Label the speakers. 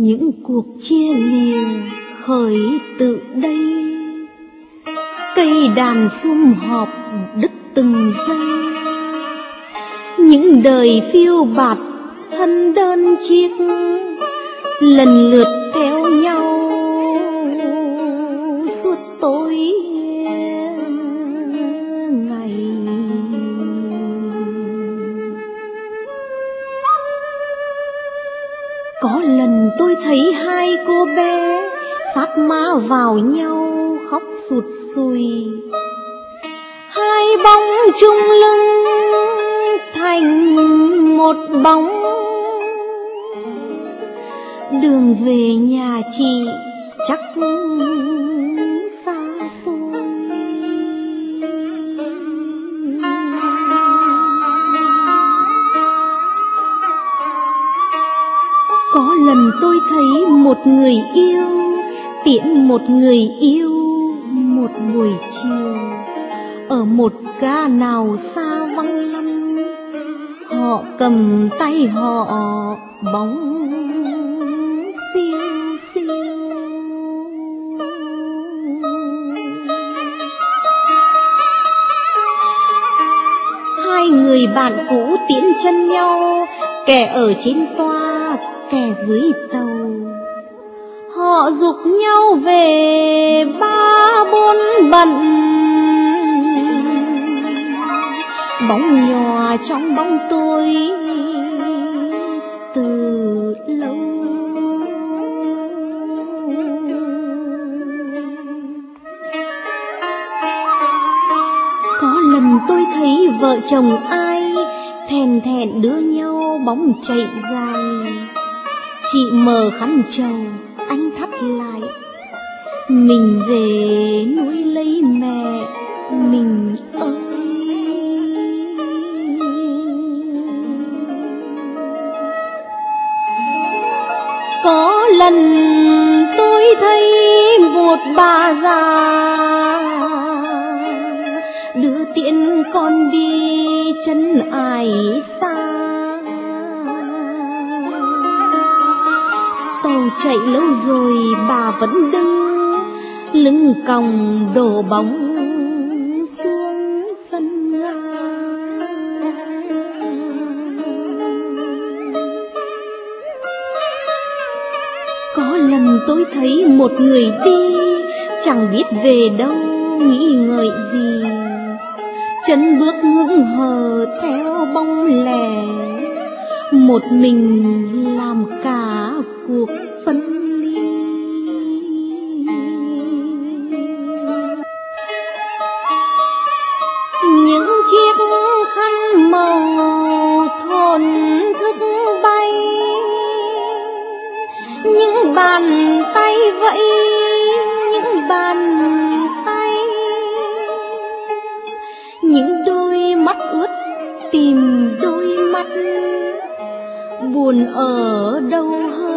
Speaker 1: Những cuộc chia lìa khởi từ đây, cây đàn sum họp đứt từng giây. Những đời phiêu bạt thân đơn chiếc, lần lượt theo nhau suốt tối ngày. Có lần tôi thấy hai cô bé sát má vào nhau khóc sụt sùi, hai bóng chung lưng thành một bóng. Đường về nhà chị chắc xa xôi. Có lần tôi thấy một người yêu tiễn một người yêu một buổi chiều, ở một ga nào xa vắng lắm, họ cầm tay họ bóng xiêu xiêu. Hai người bạn cũ tiễn chân nhau, kẻ ở trên toa kẻ dưới tàu. Họ giục nhau về ba bốn bận, bóng nhòa trong bóng tối từ lâu. Có lần tôi thấy vợ chồng ai thèn thẹn đưa nhau bóng chạy dài. Chị mở khăn trầu, anh thắt lại, mình về nuôi lấy mẹ mình ơi. Có lần tôi thấy một bà già đưa tiễn con đi chân ải xa. Tàu chạy lâu rồi bà vẫn đứng, lưng còng đổ bóng xuống sân ga. Có lần tôi thấy một người đi, chẳng biết về đâu nghĩ ngợi gì, chân bước hững hờ theo bóng lẻ, một mình làm cả cuộc phân ly. Những chiếc khăn màu thổn thức bay, những bàn tay vẫy, những bàn tay, những đôi mắt ướt tìm đôi mắt, buồn ở đâu hơn.